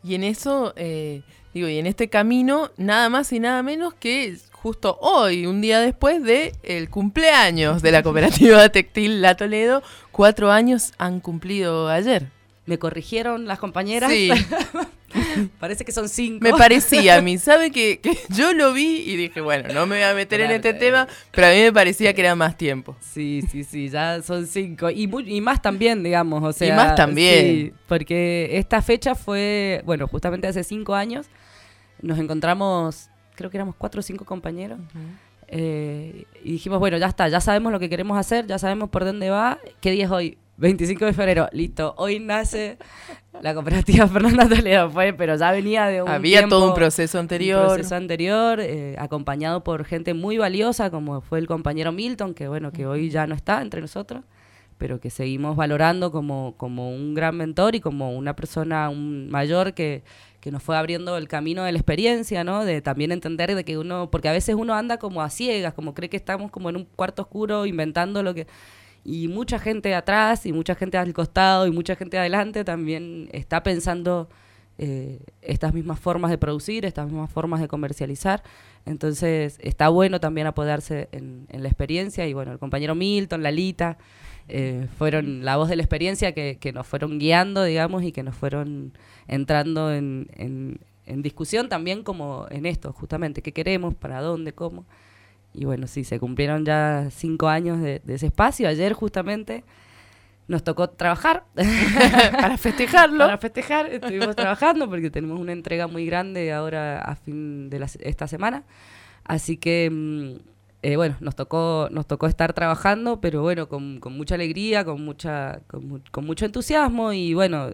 Y en eso, y en este camino, nada más y nada menos que justo hoy, un día después de el cumpleaños de la cooperativa textil La Toledo, 4 años han cumplido ayer. Me corrigieron las compañeras. Sí. Parece que son 5. Me parecía a mí, ¿sabe? Que yo lo vi y dije, bueno, no me voy a meter en este tema, pero a mí me parecía que era más tiempo. Sí, ya son 5. Y más también, digamos, o sea. Y más también. Sí, porque esta fecha fue, bueno, justamente hace 5 años, nos encontramos, creo que éramos 4 o 5 compañeros, y dijimos, bueno, ya está, ya sabemos lo que queremos hacer, ya sabemos por dónde va. ¿Qué día es hoy? 25 de febrero, listo, hoy nace la cooperativa Fernanda Toledo, pero ya venía de un Había todo un proceso anterior. Acompañado por gente muy valiosa, como fue el compañero Milton, que bueno, que hoy ya no está entre nosotros, pero que seguimos valorando como un gran mentor y como una persona mayor que nos fue abriendo el camino de la experiencia, ¿no? De también entender de que porque a veces uno anda como a ciegas, como cree que estamos como en un cuarto oscuro inventando lo que... Y mucha gente atrás y mucha gente al costado y mucha gente adelante también está pensando estas mismas formas de producir, estas mismas formas de comercializar. Entonces está bueno también apoyarse en la experiencia. Y bueno, el compañero Milton, Lalita, fueron la voz de la experiencia que nos fueron guiando, digamos, y que nos fueron entrando en discusión también como en esto, justamente, qué queremos, para dónde, cómo. Y bueno, sí, se cumplieron ya 5 años de ese espacio. Ayer justamente nos tocó trabajar para festejarlo. Para festejar, estuvimos trabajando porque tenemos una entrega muy grande ahora a fin de esta semana. Así que, bueno, nos tocó estar trabajando, pero bueno, con mucha alegría, con mucho entusiasmo y bueno...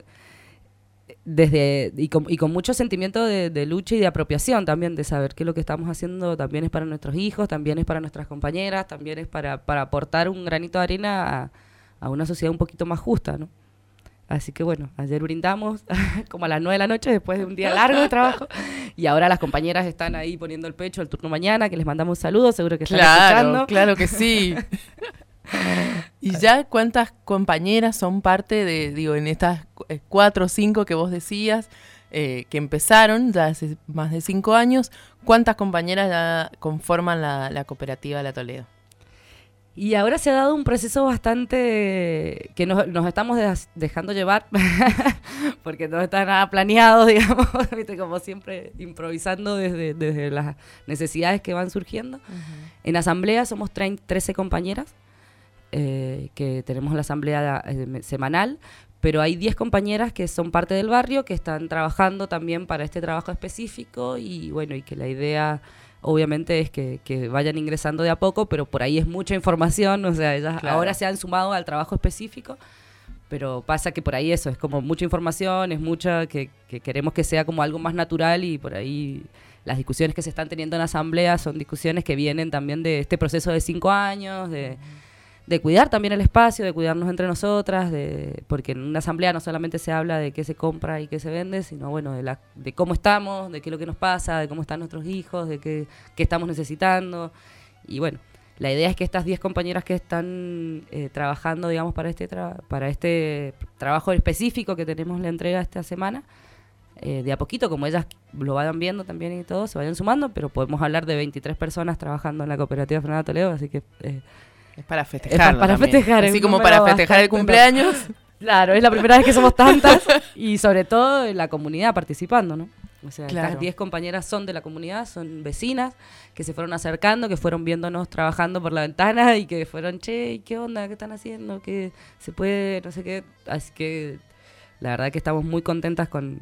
y con mucho sentimiento de lucha y de apropiación también, de saber que lo que estamos haciendo también es para nuestros hijos, también es para nuestras compañeras, también es para aportar un granito de arena a una sociedad un poquito más justa, ¿no? Así que bueno, ayer brindamos como a las 9 de la noche después de un día largo de trabajo y ahora las compañeras están ahí poniendo el pecho al turno mañana, que les mandamos saludos, seguro que están escuchando. Claro que sí. ¿Y ya cuántas compañeras son parte en estas 4 o 5 que vos decías, que empezaron ya hace más de 5 años? ¿Cuántas compañeras ya conforman la cooperativa La Toledo? Y ahora se ha dado un proceso bastante que nos estamos dejando llevar, porque no está nada planeado, digamos, ¿viste? Como siempre improvisando desde las necesidades que van surgiendo. En asamblea somos 13 compañeras, que tenemos la asamblea semanal, pero hay 10 compañeras que son parte del barrio, que están trabajando también para este trabajo específico y bueno, y que la idea obviamente es que vayan ingresando de a poco, pero por ahí es mucha información, o sea, ellas ahora se han sumado al trabajo específico, pero pasa que por ahí eso, es como mucha información, es mucha que queremos que sea como algo más natural y por ahí las discusiones que se están teniendo en asamblea son discusiones que vienen también de este proceso de 5 años, de cuidar también el espacio, de cuidarnos entre nosotras, porque en una asamblea no solamente se habla de qué se compra y qué se vende, sino bueno, de cómo estamos, de qué es lo que nos pasa, de cómo están nuestros hijos, de qué estamos necesitando. Y bueno, la idea es que estas 10 compañeras que están trabajando, digamos, para este trabajo específico que tenemos la entrega esta semana, de a poquito, como ellas lo vayan viendo también y todo, se vayan sumando, pero podemos hablar de 23 personas trabajando en la cooperativa Fernanda Toledo, así que... es para festejar. Para festejar. Así como para festejar el cumpleaños. Claro, es la primera vez que somos tantas y sobre todo la comunidad participando, ¿no? O sea, estas 10 compañeras son de la comunidad, son vecinas que se fueron acercando, que fueron viéndonos trabajando por la ventana y que fueron, che, ¿qué onda? ¿Qué están haciendo? ¿Qué se puede? No sé qué. Así que la verdad que estamos muy contentas con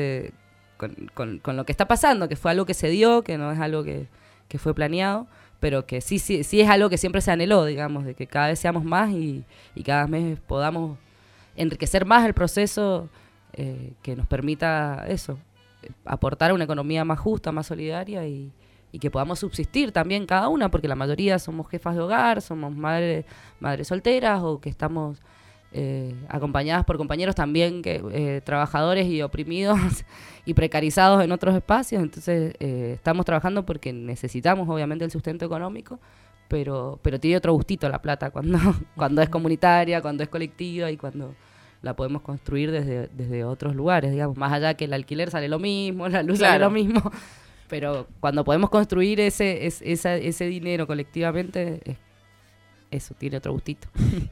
lo que está pasando, que fue algo que se dio, que no es algo que fue planeado, pero que sí es algo que siempre se anheló, digamos, de que cada vez seamos más y cada vez podamos enriquecer más el proceso que nos permita eso, aportar a una economía más justa, más solidaria y que podamos subsistir también cada una, porque la mayoría somos jefas de hogar, somos madres solteras o que estamos acompañadas por compañeros también trabajadores y oprimidos y precarizados en otros espacios. Entonces estamos trabajando porque necesitamos obviamente el sustento económico, pero tiene otro gustito la plata cuando es comunitaria, cuando es colectiva y cuando la podemos construir desde otros lugares, digamos, más allá que el alquiler sale lo mismo, la luz sale lo mismo, pero cuando podemos construir ese dinero colectivamente, eso tiene otro gustito.